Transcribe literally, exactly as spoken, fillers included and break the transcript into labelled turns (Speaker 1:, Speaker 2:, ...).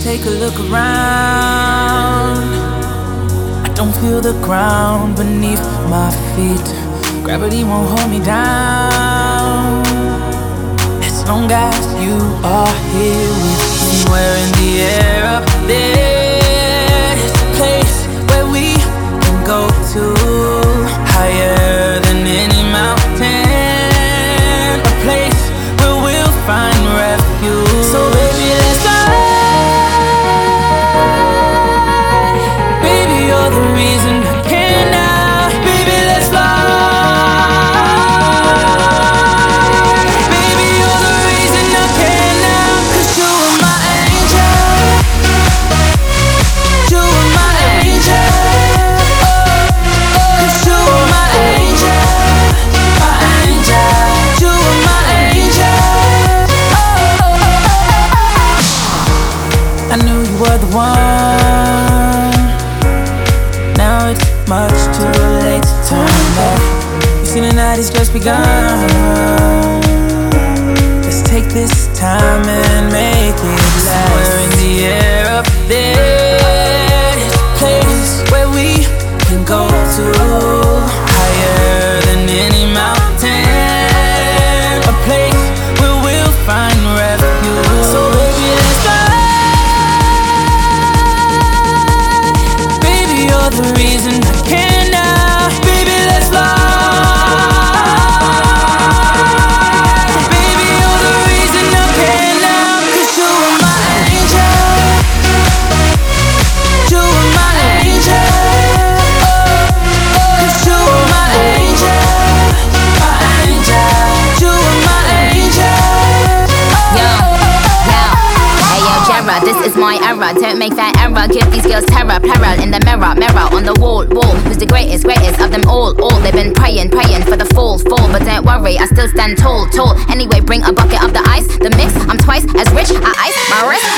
Speaker 1: take a look around. I don't feel the ground beneath my feet. Gravity won't hold me down as long as you are here with me. Somewhere in the air up there is a place where we can go to, higher than any mountain, a place where we'll find refuge. So baby, let's fly. Baby, you're the reason I can now. Baby, let's fly. Baby, you're the reason I can now. 'Cause you are my angel. You are my angel. I knew you were the one. Now it's much too late to turn back. You see, the night has just begun. Let's take this time and make it last. Somewhere in the air up there is a place where we can go to, higher than any mountain, a place where we'll find refuge. So baby, let's go. You're the reason I can now. Baby, let's fly. Baby, you're the reason I can now. 'Cause you are my angel. You are my angel. 'Cause you are my angel. My angel. You are my angel.
Speaker 2: Yo, yo. Hey yo, Jara, this is my era. Don't make that error. Give these girls terror, peril in the mirror, mirror on the wall, wall. Who's the greatest, greatest of them all, all? They've been praying, praying for the fall, fall. But don't worry, I still stand tall, tall. Anyway, bring a bucket of the ice, the mix. I'm twice as rich. I ice my wrist.